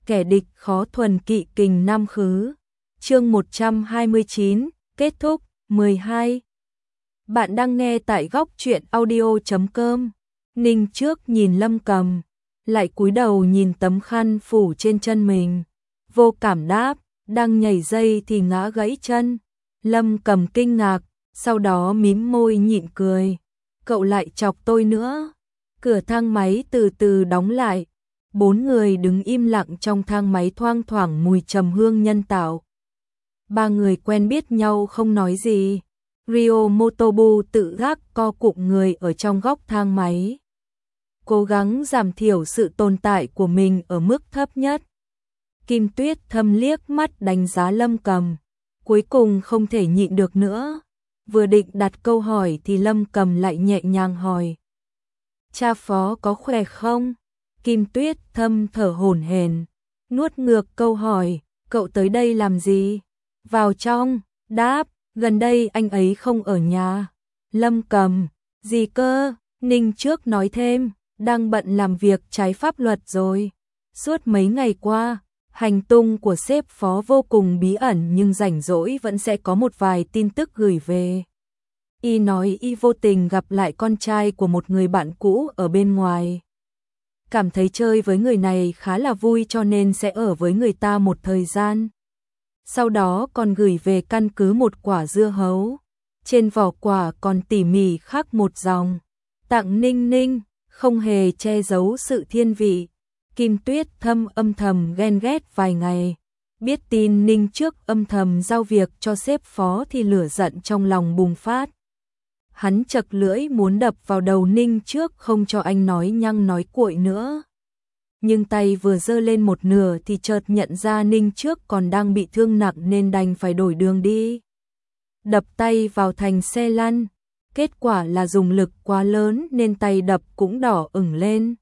kẻ địch khó thuần kỵ kình nam khứ. Chương 129, kết thúc, 12. Bạn đang nghe tại góc truyện audio.com. Ninh trước nhìn Lâm Cầm, lại cúi đầu nhìn tấm khăn phủ trên chân mình. Vô cảm đáp, đang nhảy dây thì ngã gãy chân. Lâm Cầm kinh ngạc, sau đó mím môi nhịn cười. Cậu lại chọc tôi nữa. Cửa thang máy từ từ đóng lại. 4 người đứng im lặng trong thang máy, thoang thoảng mùi trầm hương nhân tạo. 3 người quen biết nhau không nói gì. Ryo Motobu tự gác co cụm người ở trong góc thang máy, cố gắng giảm thiểu sự tồn tại của mình ở mức thấp nhất. Kim Tuyết thâm liếc mắt đánh giá Lâm Cầm, cuối cùng không thể nhịn được nữa. Vừa định đặt câu hỏi thì Lâm Cầm lại nhẹ nhàng hỏi: cha phó có khỏe không? Kim Tuyết thâm thở hổn hển, nuốt ngược câu hỏi: cậu tới đây làm gì? Vào trong, đáp: gần đây anh ấy không ở nhà. Lâm Cầm: gì cơ? Ninh trước nói thêm: đang bận làm việc trái pháp luật rồi. Suốt mấy ngày qua, hành tung của sếp phó vô cùng bí ẩn, nhưng rảnh rỗi vẫn sẽ có một vài tin tức gửi về. Y nói y vô tình gặp lại con trai của một người bạn cũ ở bên ngoài. Cảm thấy chơi với người này khá là vui cho nên sẽ ở với người ta một thời gian. Sau đó còn gửi về căn cứ một quả dưa hấu. Trên vỏ quả còn tỉ mỉ khắc một dòng: tặng Ninh Ninh, không hề che giấu sự thiên vị. Kim Tuyết âm thầm ghen ghét vài ngày. Biết tin Ninh trước âm thầm giao việc cho sếp phó thì lửa giận trong lòng bùng phát. Hắn chật lưỡi muốn đập vào đầu Ninh trước, không cho anh nói nhăng nói cuội nữa. Nhưng tay vừa giơ lên một nửa thì chợt nhận ra Ninh trước còn đang bị thương nặng nên đành phải đổi đường đi. Đập tay vào thành xe lăn, kết quả là dùng lực quá lớn nên tay đập cũng đỏ ửng lên.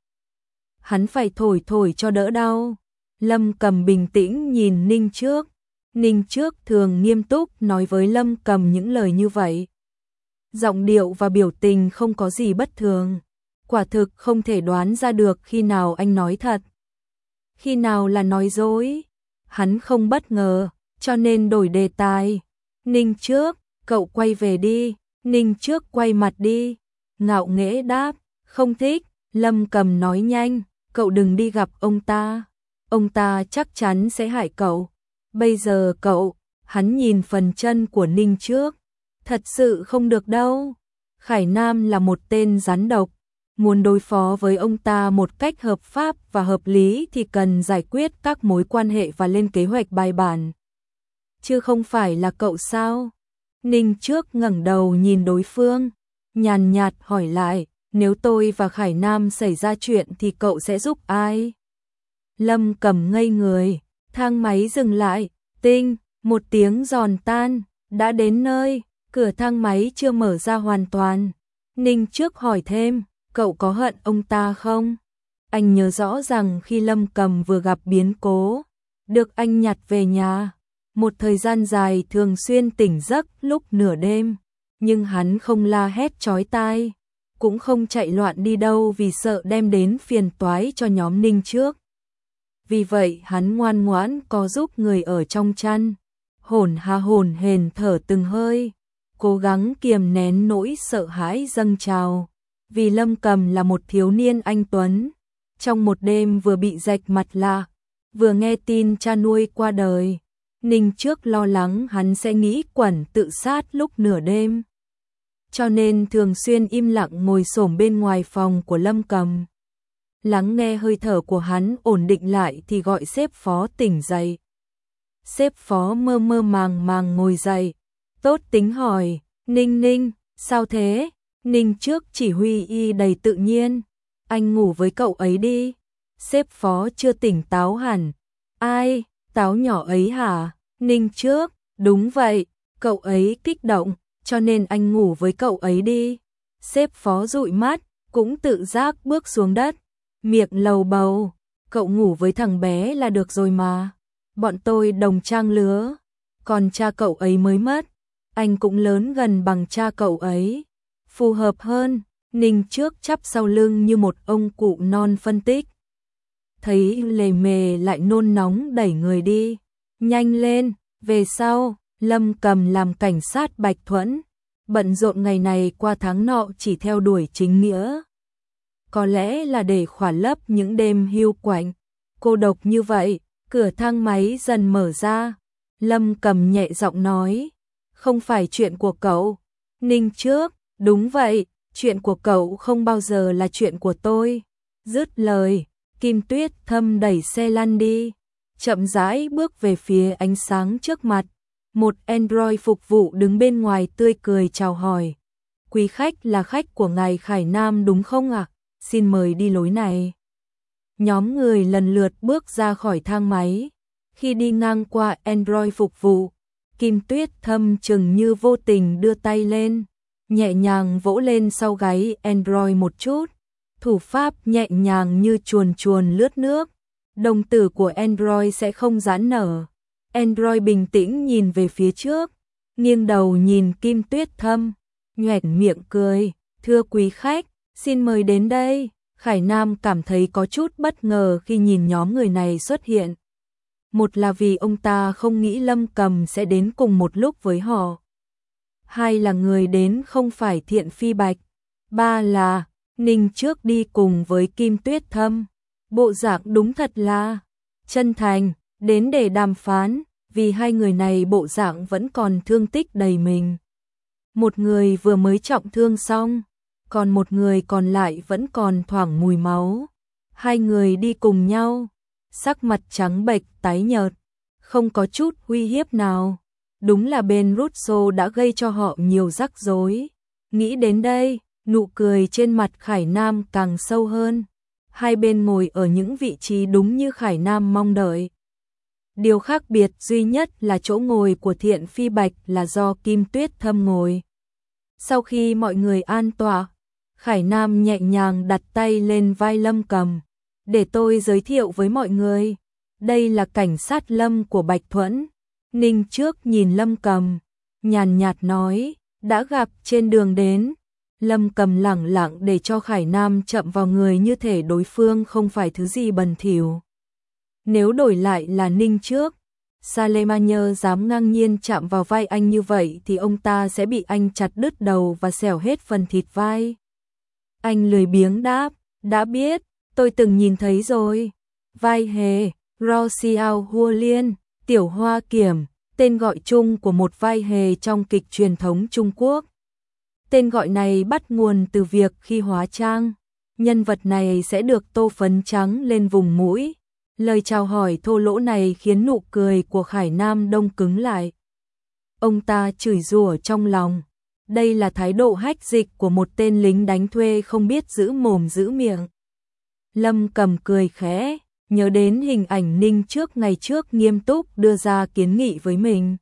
Hắn phải thổi cho đỡ đau. Lâm Cầm bình tĩnh nhìn Ninh trước. Ninh trước thường nghiêm túc nói với Lâm Cầm những lời như vậy. Giọng điệu và biểu tình không có gì bất thường. Quả thực không thể đoán ra được khi nào anh nói thật, khi nào là nói dối. Hắn không bất ngờ, cho nên đổi đề tài. Ninh trước, cậu quay về đi. Ninh trước quay mặt đi, ngạo nghễ đáp: không thích. Lâm Cầm nói nhanh: cậu đừng đi gặp ông ta chắc chắn sẽ hại cậu. Bây giờ cậu, hắn nhìn phần chân của Ninh trước, thật sự không được đâu. Khải Nam là một tên rắn độc, muốn đối phó với ông ta một cách hợp pháp và hợp lý thì cần giải quyết các mối quan hệ và lên kế hoạch bài bản. Chứ không phải là cậu sao? Ninh trước ngẩng đầu nhìn đối phương, nhàn nhạt hỏi lại: nếu tôi và Khải Nam xảy ra chuyện thì cậu sẽ giúp ai? Lâm Cầm ngây người, thang máy dừng lại, tinh, một tiếng giòn tan, đã đến nơi. Cửa thang máy chưa mở ra hoàn toàn. Ninh trước hỏi thêm: cậu có hận ông ta không? Anh nhớ rõ rằng khi Lâm Cầm vừa gặp biến cố, được anh nhặt về nhà, một thời gian dài thường xuyên tỉnh giấc lúc nửa đêm, nhưng hắn không la hét chói tai, cũng không chạy loạn đi đâu vì sợ đem đến phiền toái cho nhóm Ninh trước. Vì vậy hắn ngoan ngoãn co giúp người ở trong chăn, hổn hển thở từng hơi, cố gắng kiềm nén nỗi sợ hãi dâng trào. Vì Lâm Cầm là một thiếu niên anh tuấn, trong một đêm vừa bị rạch mặt lạ, vừa nghe tin cha nuôi qua đời, Ninh trước lo lắng hắn sẽ nghĩ quẩn tự sát lúc nửa đêm, cho nên thường xuyên im lặng ngồi xổm bên ngoài phòng của Lâm Cầm, lắng nghe hơi thở của hắn ổn định lại thì gọi sếp phó tỉnh dậy. Sếp phó mơ mơ màng màng ngồi dậy, tốt tính hỏi: Ninh Ninh, sao thế? Ninh trước chỉ huy y đầy tự nhiên: anh ngủ với cậu ấy đi. Sếp phó chưa tỉnh táo hẳn: ai, táo nhỏ ấy hả? Ninh trước: đúng vậy, cậu ấy kích động, cho nên anh ngủ với cậu ấy đi. Sếp phó dụi mắt, cũng tự giác bước xuống đất, miệng lầu bầu: cậu ngủ với thằng bé là được rồi mà, bọn tôi đồng trang lứa, còn cha cậu ấy mới mất, anh cũng lớn gần bằng cha cậu ấy, phù hợp hơn. Ninh trước chắp sau lưng như một ông cụ non phân tích: thấy lề mề lại nôn nóng đẩy người đi. Nhanh lên, về sau, Lâm Cầm làm cảnh sát Bạch Thuẫn, bận rộn ngày này qua tháng nọ chỉ theo đuổi chính nghĩa. Có lẽ là để khỏa lấp những đêm hiu quạnh, cô độc như vậy. Cửa thang máy dần mở ra, Lâm Cầm nhẹ giọng nói, không phải chuyện của cậu. Ninh Trước, đúng vậy, chuyện của cậu không bao giờ là chuyện của tôi. Dứt lời, Kim Tuyết Thâm đẩy xe lăn đi, chậm rãi bước về phía ánh sáng trước mặt. Một android phục vụ đứng bên ngoài tươi cười chào hỏi. Quý khách là khách của ngài Khải Nam đúng không ạ? Xin mời đi lối này. Nhóm người lần lượt bước ra khỏi thang máy. Khi đi ngang qua android phục vụ, Kim Tuyết Thâm chừng như vô tình đưa tay lên, nhẹ nhàng vỗ lên sau gáy android một chút. Thủ pháp nhẹ nhàng như chuồn chuồn lướt nước. Đồng tử của android sẽ không giãn nở. Android bình tĩnh nhìn về phía trước, nghiêng đầu nhìn Kim Tuyết Thâm, nhoẻn miệng cười, thưa quý khách, xin mời đến đây. Khải Nam cảm thấy có chút bất ngờ khi nhìn nhóm người này xuất hiện. Một là vì ông ta không nghĩ Lâm Cầm sẽ đến cùng một lúc với họ. Hai là người đến không phải Thiện Phi Bạch. Ba là Ninh Trước đi cùng với Kim Tuyết Thâm. Bộ dạng đúng thật là chân thành, đến để đàm phán, vì hai người này bộ dạng vẫn còn thương tích đầy mình. Một người vừa mới trọng thương xong, còn một người còn lại vẫn còn thoảng mùi máu. Hai người đi cùng nhau, sắc mặt trắng bệch tái nhợt, không có chút uy hiếp nào. Đúng là bên Russo đã gây cho họ nhiều rắc rối. Nghĩ đến đây, nụ cười trên mặt Khải Nam càng sâu hơn. Hai bên ngồi ở những vị trí đúng như Khải Nam mong đợi. Điều khác biệt duy nhất là chỗ ngồi của Thiện Phi Bạch là do Kim Tuyết Thâm ngồi. Sau khi mọi người an tọa, Khải Nam nhẹ nhàng đặt tay lên vai Lâm Cầm. Để tôi giới thiệu với mọi người, đây là cảnh sát Lâm của Bạch Thuẫn. Ninh Trước nhìn Lâm Cầm, nhàn nhạt nói, đã gặp trên đường đến. Lâm Cầm lẳng lặng để cho Khải Nam chậm vào người như thể đối phương không phải thứ gì bẩn thỉu. Nếu đổi lại là Ninh Trước, Salemania dám ngang nhiên chạm vào vai anh như vậy thì ông ta sẽ bị anh chặt đứt đầu và xẻo hết phần thịt vai. Anh lười biếng đáp, đã biết, tôi từng nhìn thấy rồi. Vai hề, Ro Xiao Hua Liên, Tiểu Hoa Kiểm, tên gọi chung của một vai hề trong kịch truyền thống Trung Quốc. Tên gọi này bắt nguồn từ việc khi hóa trang, nhân vật này sẽ được tô phấn trắng lên vùng mũi. Lời chào hỏi thô lỗ này khiến nụ cười của Khải Nam đông cứng lại. Ông ta chửi rủa trong lòng. Đây là thái độ hách dịch của một tên lính đánh thuê không biết giữ mồm giữ miệng. Lâm Cầm cười khẽ, nhớ đến hình ảnh Ninh Trước ngày trước nghiêm túc đưa ra kiến nghị với mình.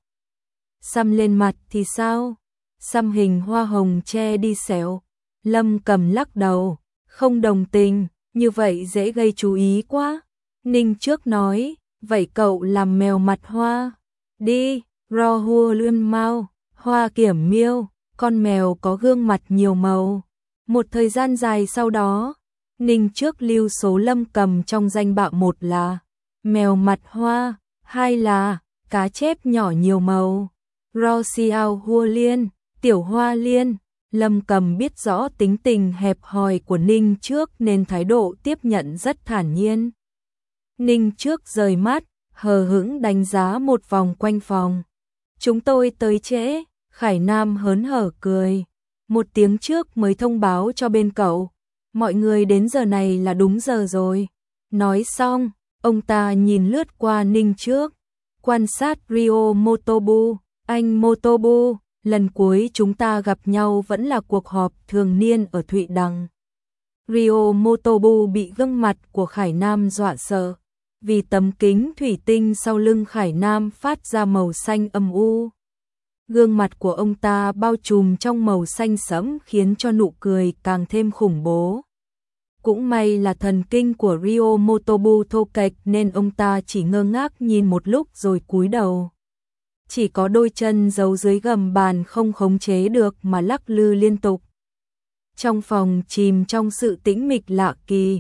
Xăm lên mặt thì sao? Xăm hình hoa hồng che đi sẹo. Lâm Cầm lắc đầu, không đồng tình, như vậy dễ gây chú ý quá. Ninh Trước nói, vậy cậu làm mèo mặt hoa. Đi, Ro Hua Lươn Mao, Hoa Kiểm Miêu, con mèo có gương mặt nhiều màu. Một thời gian dài sau đó, Ninh Trước lưu số Lâm Cầm trong danh bạ: một là mèo mặt hoa, hai là cá chép nhỏ nhiều màu. Ro Xiao Hua Liên, Tiểu Hoa Liên. Lâm Cầm biết rõ tính tình hẹp hòi của Ninh Trước nên thái độ tiếp nhận rất thản nhiên. Ninh Trước rời mắt, hờ hững đánh giá một vòng quanh phòng. Chúng tôi tới trễ. Khải Nam hớn hở cười. Một tiếng trước mới thông báo cho bên cậu. Mọi người đến giờ này là đúng giờ rồi. Nói xong, ông ta nhìn lướt qua Ninh Trước. Quan sát Rio Motobu. Anh Motobu, lần cuối chúng ta gặp nhau vẫn là cuộc họp thường niên ở Thụy Đằng. Rio Motobu bị gương mặt của Khải Nam dọa sợ. Vì tấm kính thủy tinh sau lưng Khải Nam phát ra màu xanh âm u. Gương mặt của ông ta bao trùm trong màu xanh sẫm khiến cho nụ cười càng thêm khủng bố. Cũng may là thần kinh của Rio Motobu thô kệch nên ông ta chỉ ngơ ngác nhìn một lúc rồi cúi đầu. Chỉ có đôi chân giấu dưới gầm bàn không khống chế được mà lắc lư liên tục. Trong phòng chìm trong sự tĩnh mịch lạ kỳ,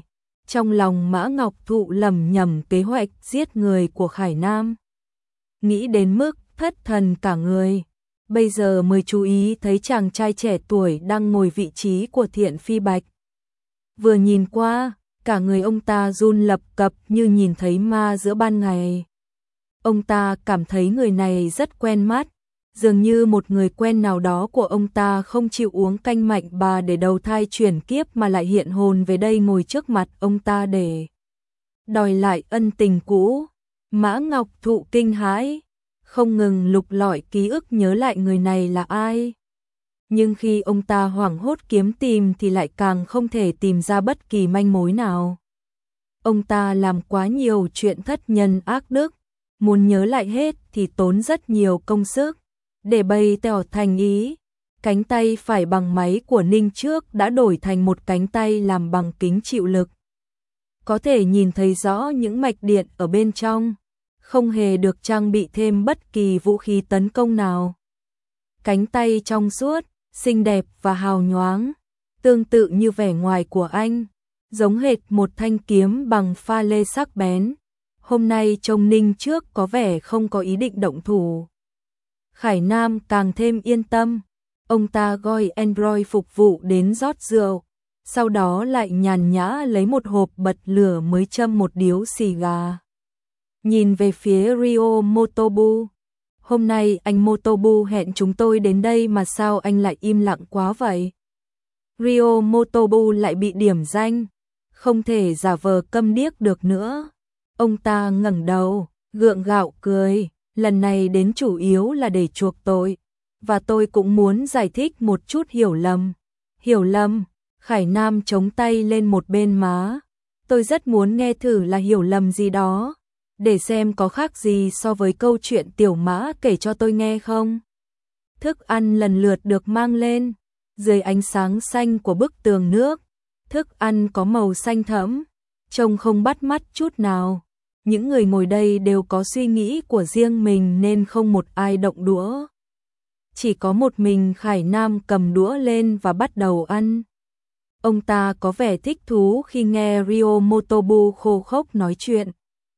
Trong lòng Mã Ngọc Thụ lẩm nhẩm kế hoạch giết người của Khải Nam. Nghĩ đến mức thất thần cả người. Bây giờ mới chú ý thấy chàng trai trẻ tuổi đang ngồi vị trí của Thiện Phi Bạch. Vừa nhìn qua, cả người ông ta run lập cập như nhìn thấy ma giữa ban ngày. Ông ta cảm thấy người này rất quen mắt, dường như một người quen nào đó của ông ta không chịu uống canh mạnh bà để đầu thai chuyển kiếp mà lại hiện hồn về đây ngồi trước mặt ông ta để đòi lại ân tình cũ. Mã Ngọc Thụ kinh hãi, không ngừng lục lọi ký ức nhớ lại người này là ai. Nhưng khi ông ta hoảng hốt kiếm tìm thì lại càng không thể tìm ra bất kỳ manh mối nào. Ông ta làm quá nhiều chuyện thất nhân ác đức, muốn nhớ lại hết thì tốn rất nhiều công sức. Để bày tỏ thành ý, cánh tay phải bằng máy của Ninh trước đã đổi thành một cánh tay làm bằng kính chịu lực. Có thể nhìn thấy rõ những mạch điện ở bên trong, không hề được trang bị thêm bất kỳ vũ khí tấn công nào. Cánh tay trong suốt, xinh đẹp và hào nhoáng, tương tự như vẻ ngoài của anh, giống hệt một thanh kiếm bằng pha lê sắc bén. Hôm nay trông Ninh trước có vẻ không có ý định động thủ. Khải Nam càng thêm yên tâm, ông ta gọi Android phục vụ đến rót rượu, sau đó lại nhàn nhã lấy một hộp bật lửa mới châm một điếu xì gà. Nhìn về phía Ryo Motobu, hôm nay anh Motobu hẹn chúng tôi đến đây mà sao anh lại im lặng quá vậy? Ryo Motobu lại bị điểm danh, không thể giả vờ câm điếc được nữa. Ông ta ngẩng đầu, gượng gạo cười, lần này đến chủ yếu là để chuộc tội, và tôi cũng muốn giải thích một chút hiểu lầm. Hiểu lầm? Khải Nam chống tay lên một bên má. Tôi rất muốn nghe thử là hiểu lầm gì đó, để xem có khác gì so với câu chuyện Tiểu Mã kể cho tôi nghe không. Thức ăn lần lượt được mang lên, dưới ánh sáng xanh của bức tường nước. Thức ăn có màu xanh thẫm, trông không bắt mắt chút nào. Những người ngồi đây đều có suy nghĩ của riêng mình nên không một ai động đũa. Chỉ có một mình Khải Nam cầm đũa lên và bắt đầu ăn. Ông ta có vẻ thích thú khi nghe Ryo Motobu khô khốc nói chuyện.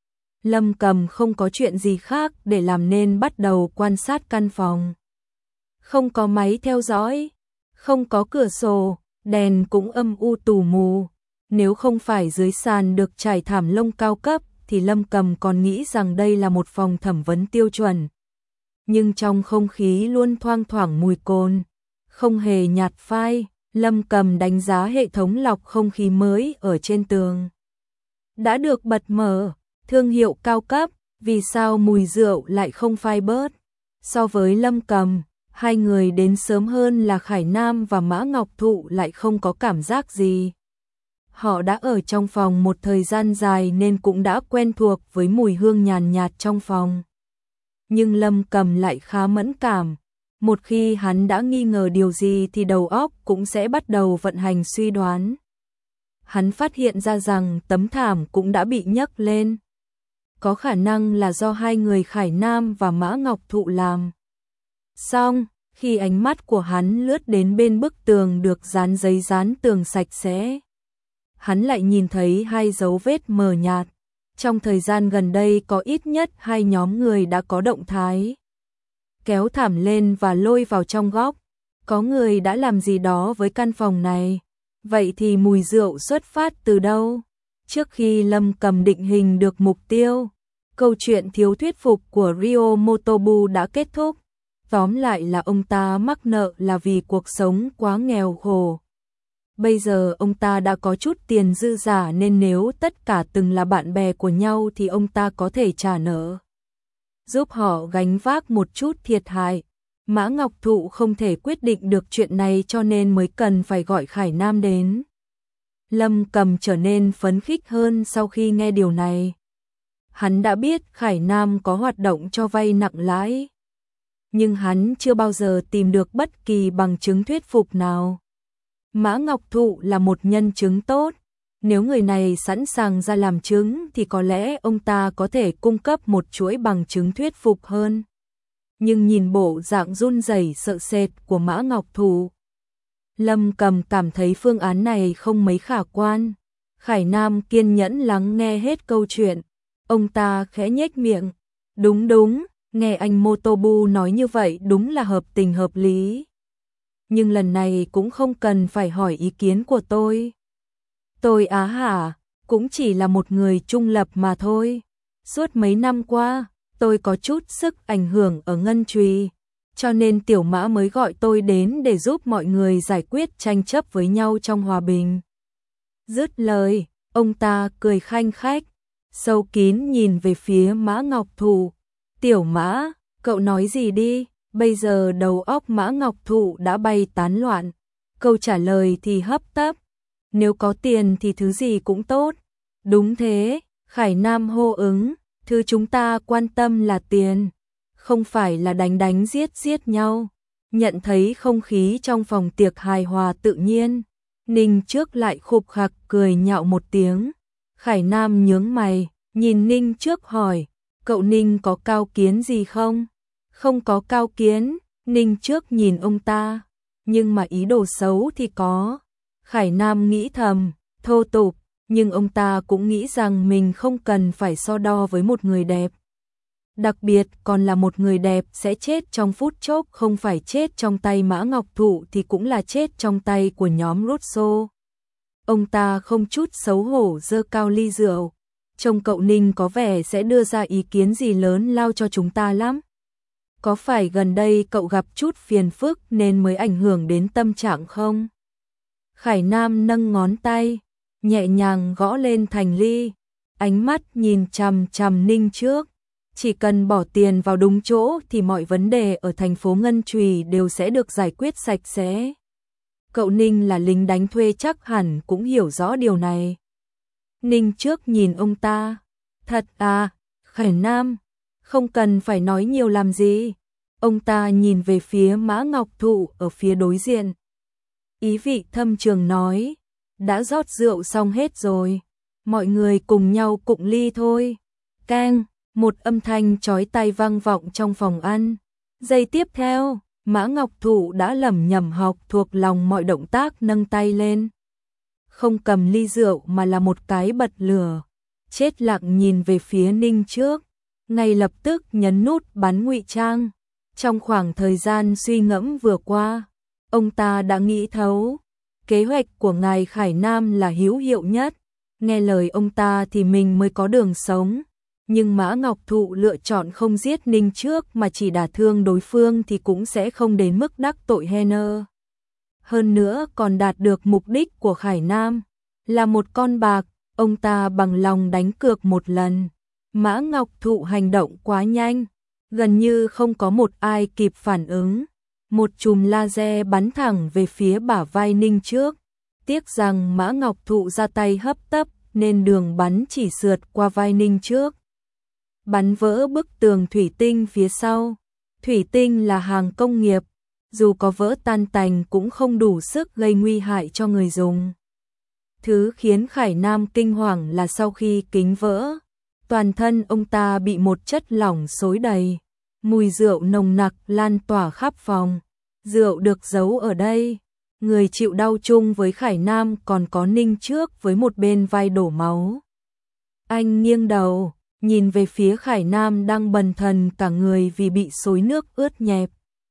Lâm Cầm không có chuyện gì khác để làm nên bắt đầu quan sát căn phòng. Không có máy theo dõi, không có cửa sổ, đèn cũng âm u tù mù. Nếu không phải dưới sàn được trải thảm lông cao cấp thì Lâm Cầm còn nghĩ rằng đây là một phòng thẩm vấn tiêu chuẩn. Nhưng trong không khí luôn thoang thoảng mùi cồn, không hề nhạt phai. Lâm Cầm đánh giá hệ thống lọc không khí mới ở trên tường. Đã được bật mở, thương hiệu cao cấp, vì sao mùi rượu lại không phai bớt? So với Lâm Cầm, hai người đến sớm hơn là Khải Nam và Mã Ngọc Thụ lại không có cảm giác gì. Họ đã ở trong phòng một thời gian dài nên cũng đã quen thuộc với mùi hương nhàn nhạt trong phòng. Nhưng Lâm Cầm lại khá mẫn cảm. Một khi hắn đã nghi ngờ điều gì thì đầu óc cũng sẽ bắt đầu vận hành suy đoán. Hắn phát hiện ra rằng tấm thảm cũng đã bị nhấc lên. Có khả năng là do hai người Khải Nam và Mã Ngọc Thụ làm. Xong, khi ánh mắt của hắn lướt đến bên bức tường được dán giấy dán tường sạch sẽ, hắn lại nhìn thấy hai dấu vết mờ nhạt. Trong thời gian gần đây có ít nhất hai nhóm người đã có động thái. Kéo thảm lên và lôi vào trong góc. Có người đã làm gì đó với căn phòng này. Vậy thì mùi rượu xuất phát từ đâu? Trước khi Lâm Cầm định hình được mục tiêu, câu chuyện thiếu thuyết phục của Ryo Motobu đã kết thúc. Tóm lại là ông ta mắc nợ là vì cuộc sống quá nghèo khổ. Bây giờ ông ta đã có chút tiền dư giả nên nếu tất cả từng là bạn bè của nhau thì ông ta có thể trả nợ, giúp họ gánh vác một chút thiệt hại. Mã Ngọc Thụ không thể quyết định được chuyện này cho nên mới cần phải gọi Khải Nam đến. Lâm Cầm trở nên phấn khích hơn sau khi nghe điều này. Hắn đã biết Khải Nam có hoạt động cho vay nặng lãi, nhưng hắn chưa bao giờ tìm được bất kỳ bằng chứng thuyết phục nào. Mã Ngọc Thụ là một nhân chứng tốt. Nếu người này sẵn sàng ra làm chứng thì có lẽ ông ta có thể cung cấp một chuỗi bằng chứng thuyết phục hơn. Nhưng nhìn bộ dạng run rẩy sợ sệt của Mã Ngọc Thụ, Lâm Cầm cảm thấy phương án này không mấy khả quan. Khải Nam kiên nhẫn lắng nghe hết câu chuyện. Ông ta khẽ nhếch miệng. Đúng đúng, nghe anh Motobu nói như vậy đúng là hợp tình hợp lý. Nhưng lần này cũng không cần phải hỏi ý kiến của tôi. Tôi á hả, cũng chỉ là một người trung lập mà thôi. Suốt mấy năm qua, tôi có chút sức ảnh hưởng ở Ngân Trùy, cho nên Tiểu Mã mới gọi tôi đến để giúp mọi người giải quyết tranh chấp với nhau trong hòa bình. Dứt lời, ông ta cười khanh khách, sâu kín nhìn về phía Mã Ngọc Thụ. Tiểu Mã, cậu nói gì đi, bây giờ đầu óc Mã Ngọc Thụ đã bay tán loạn. Câu trả lời thì hấp tấp, nếu có tiền thì thứ gì cũng tốt. Đúng thế, Khải Nam hô ứng, thứ chúng ta quan tâm là tiền, không phải là đánh đánh giết giết nhau. Nhận thấy không khí trong phòng tiệc hài hòa tự nhiên, Ninh Trước lại khục khặc cười nhạo một tiếng. Khải Nam nhướng mày, nhìn Ninh Trước hỏi, cậu Ninh có cao kiến gì không? Không có cao kiến, Ninh Trước nhìn ông ta, nhưng mà ý đồ xấu thì có. Khải Nam nghĩ thầm, thô tục, nhưng ông ta cũng nghĩ rằng mình không cần phải so đo với một người đẹp. Đặc biệt còn là một người đẹp sẽ chết trong phút chốc, không phải chết trong tay Mã Ngọc Thụ thì cũng là chết trong tay của nhóm Rosso. Ông ta không chút xấu hổ giơ cao ly rượu. Trông cậu Ninh có vẻ sẽ đưa ra ý kiến gì lớn lao cho chúng ta lắm. Có phải gần đây cậu gặp chút phiền phức nên mới ảnh hưởng đến tâm trạng không? Khải Nam nâng ngón tay, nhẹ nhàng gõ lên thành ly, ánh mắt nhìn chằm chằm Ninh Trước. Chỉ cần bỏ tiền vào đúng chỗ thì mọi vấn đề ở thành phố Ngân Trùy đều sẽ được giải quyết sạch sẽ. Cậu Ninh là lính đánh thuê chắc hẳn cũng hiểu rõ điều này. Ninh Trước nhìn ông ta. Thật à, Khải Nam, không cần phải nói nhiều làm gì. Ông ta nhìn về phía Mã Ngọc Thụ ở phía đối diện. Ý vị thâm trường nói, đã rót rượu xong hết rồi, mọi người cùng nhau cụng ly thôi. Keng, một âm thanh chói tai vang vọng trong phòng ăn. Giây tiếp theo, Mã Ngọc Thụ đã lẩm nhẩm học thuộc lòng mọi động tác nâng tay lên. Không cầm ly rượu mà là một cái bật lửa. Chết lặng nhìn về phía Ninh Trước, ngay lập tức nhấn nút bắn ngụy trang. Trong khoảng thời gian suy ngẫm vừa qua, ông ta đã nghĩ thấu, kế hoạch của ngài Khải Nam là hữu hiệu nhất, nghe lời ông ta thì mình mới có đường sống. Nhưng Mã Ngọc Thụ lựa chọn không giết Ninh Trước mà chỉ đả thương đối phương thì cũng sẽ không đến mức đắc tội Henner. Hơn nữa còn đạt được mục đích của Khải Nam, là một con bạc, ông ta bằng lòng đánh cược một lần. Mã Ngọc Thụ hành động quá nhanh, gần như không có một ai kịp phản ứng. Một chùm laser bắn thẳng về phía bả vai Ninh Trước. Tiếc rằng Mã Ngọc Thụ ra tay hấp tấp nên đường bắn chỉ sượt qua vai Ninh Trước, bắn vỡ bức tường thủy tinh phía sau. Thủy tinh là hàng công nghiệp, dù có vỡ tan tành cũng không đủ sức gây nguy hại cho người dùng. Thứ khiến Khải Nam kinh hoàng là sau khi kính vỡ, toàn thân ông ta bị một chất lỏng xối đầy, mùi rượu nồng nặc lan tỏa khắp phòng. Rượu được giấu ở đây, người chịu đau chung với Khải Nam còn có Ninh Trước với một bên vai đổ máu. Anh nghiêng đầu, nhìn về phía Khải Nam đang bần thần cả người vì bị xối nước ướt nhẹp.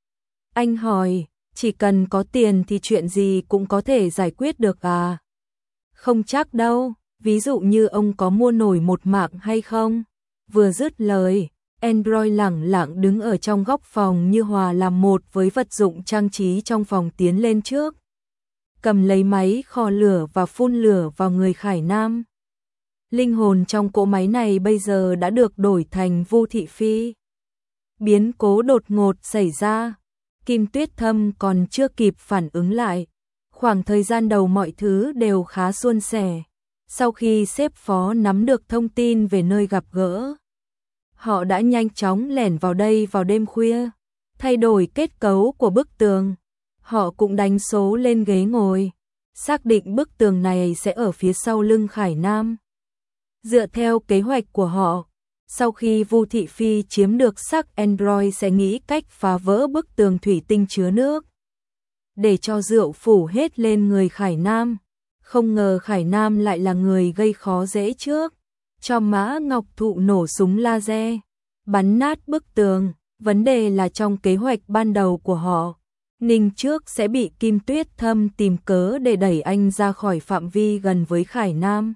Anh hỏi, chỉ cần có tiền thì chuyện gì cũng có thể giải quyết được à? Không chắc đâu, ví dụ như ông có mua nổi một mạng hay không? Vừa dứt lời, Android lẳng lặng đứng ở trong góc phòng như hòa làm một với vật dụng trang trí trong phòng tiến lên trước. Cầm lấy máy khò lửa và phun lửa vào người Khải Nam. Linh hồn trong cỗ máy này bây giờ đã được đổi thành Vu Thị Phi. Biến cố đột ngột xảy ra, Kim Tuyết Thâm còn chưa kịp phản ứng lại. Khoảng thời gian đầu mọi thứ đều khá suôn sẻ. Sau khi sếp phó nắm được thông tin về nơi gặp gỡ, họ đã nhanh chóng lẻn vào đây vào đêm khuya, thay đổi kết cấu của bức tường. Họ cũng đánh số lên ghế ngồi, xác định bức tường này sẽ ở phía sau lưng Khải Nam. Dựa theo kế hoạch của họ, sau khi Vu Thị Phi chiếm được xác Android sẽ nghĩ cách phá vỡ bức tường thủy tinh chứa nước, để cho rượu phủ hết lên người Khải Nam. Không ngờ Khải Nam lại là người gây khó dễ trước, cho Mã Ngọc Thụ nổ súng laser, bắn nát bức tường. Vấn đề là trong kế hoạch ban đầu của họ, Ninh Trước sẽ bị Kim Tuyết Thâm tìm cớ để đẩy anh ra khỏi phạm vi gần với Khải Nam.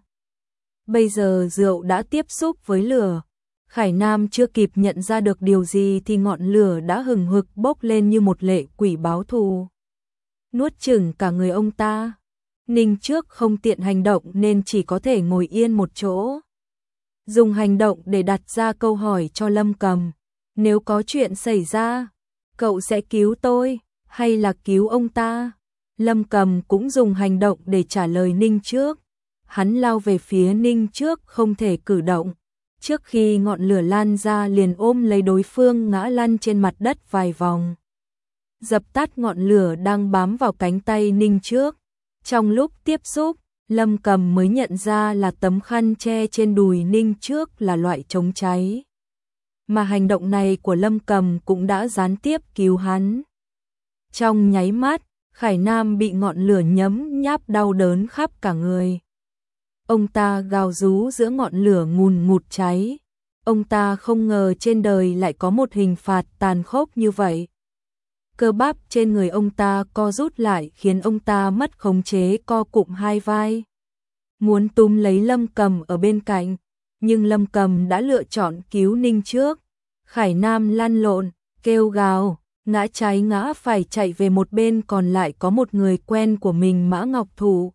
Bây giờ rượu đã tiếp xúc với lửa, Khải Nam chưa kịp nhận ra được điều gì thì ngọn lửa đã hừng hực bốc lên như một lệ quỷ báo thù, nuốt chửng cả người ông ta. Ninh Trước không tiện hành động nên chỉ có thể ngồi yên một chỗ, dùng hành động để đặt ra câu hỏi cho Lâm Cầm. Nếu có chuyện xảy ra, cậu sẽ cứu tôi hay là cứu ông ta? Lâm Cầm cũng dùng hành động để trả lời Ninh Trước. Hắn lao về phía Ninh Trước không thể cử động. Trước khi ngọn lửa lan ra liền ôm lấy đối phương ngã lăn trên mặt đất vài vòng. Dập tắt ngọn lửa đang bám vào cánh tay Ninh Trước. Trong lúc tiếp xúc, Lâm Cầm mới nhận ra là tấm khăn che trên đùi Ninh Trước là loại chống cháy. Mà hành động này của Lâm Cầm cũng đã gián tiếp cứu hắn. Trong nháy mắt, Khải Nam bị ngọn lửa nhấm nháp đau đớn khắp cả người. Ông ta gào rú giữa ngọn lửa ngùn ngụt cháy. Ông ta không ngờ trên đời lại có một hình phạt tàn khốc như vậy. Cơ bắp trên người ông ta co rút lại khiến ông ta mất khống chế co cụm hai vai. Muốn túm lấy Lâm Cầm ở bên cạnh, nhưng Lâm Cầm đã lựa chọn cứu Ninh Trước. Khải Nam lăn lộn, kêu gào, ngã trái ngã phải chạy về một bên, còn lại có một người quen của mình, Mã Ngọc Thụ.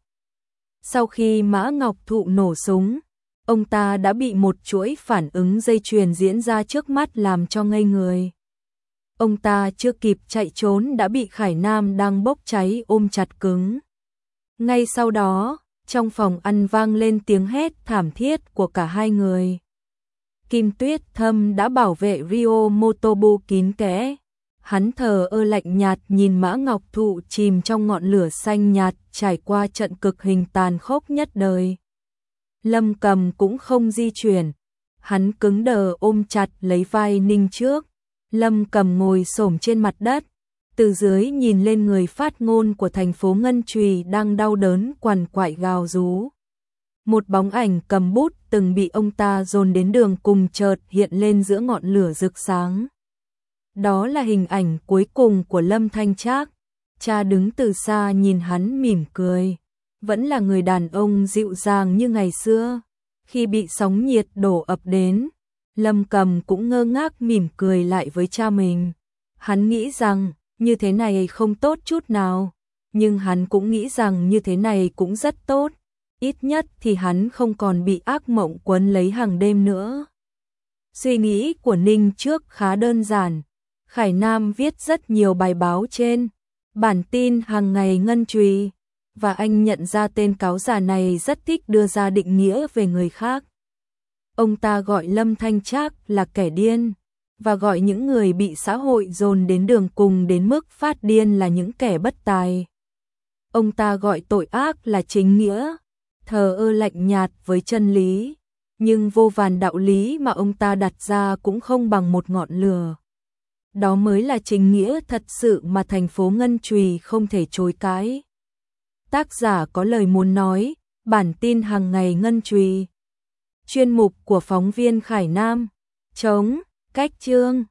Sau khi Mã Ngọc Thụ nổ súng, ông ta đã bị một chuỗi phản ứng dây chuyền diễn ra trước mắt làm cho ngây người. Ông ta chưa kịp chạy trốn đã bị Khải Nam đang bốc cháy ôm chặt cứng. Ngay sau đó, trong phòng ăn vang lên tiếng hét thảm thiết của cả hai người. Kim Tuyết Thâm đã bảo vệ Rio Motobu kín kẽ. Hắn thờ ơ lạnh nhạt nhìn Mã Ngọc Thụ chìm trong ngọn lửa xanh nhạt trải qua trận cực hình tàn khốc nhất đời. Lâm Cầm cũng không di chuyển. Hắn cứng đờ ôm chặt lấy vai Ninh Trước. Lâm Cầm ngồi xổm trên mặt đất. Từ dưới nhìn lên người phát ngôn của thành phố Ngân Trùy đang đau đớn quằn quại gào rú. Một bóng ảnh cầm bút từng bị ông ta dồn đến đường cùng chợt hiện lên giữa ngọn lửa rực sáng. Đó là hình ảnh cuối cùng của Lâm Thanh Trác. Cha đứng từ xa nhìn hắn mỉm cười. Vẫn là người đàn ông dịu dàng như ngày xưa. Khi bị sóng nhiệt đổ ập đến, Lâm Cầm cũng ngơ ngác mỉm cười lại với cha mình. Hắn nghĩ rằng như thế này không tốt chút nào, nhưng hắn cũng nghĩ rằng như thế này cũng rất tốt. Ít nhất thì hắn không còn bị ác mộng quấn lấy hàng đêm nữa. Suy nghĩ của Ninh Trước khá đơn giản. Khải Nam viết rất nhiều bài báo trên bản tin hàng ngày Ngân Trùy, và anh nhận ra tên cáo già này rất thích đưa ra định nghĩa về người khác. Ông ta gọi Lâm Thanh Trác là kẻ điên, và gọi những người bị xã hội dồn đến đường cùng đến mức phát điên là những kẻ bất tài. Ông ta gọi tội ác là chính nghĩa, thờ ơ lạnh nhạt với chân lý, nhưng vô vàn đạo lý mà ông ta đặt ra cũng không bằng một ngọn lửa. Đó mới là chính nghĩa thật sự mà thành phố Ngân Trùy không thể chối cãi. Tác giả có lời muốn nói, bản tin hàng ngày Ngân Trùy. Chuyên mục của phóng viên Khải Nam, chống, cách chương.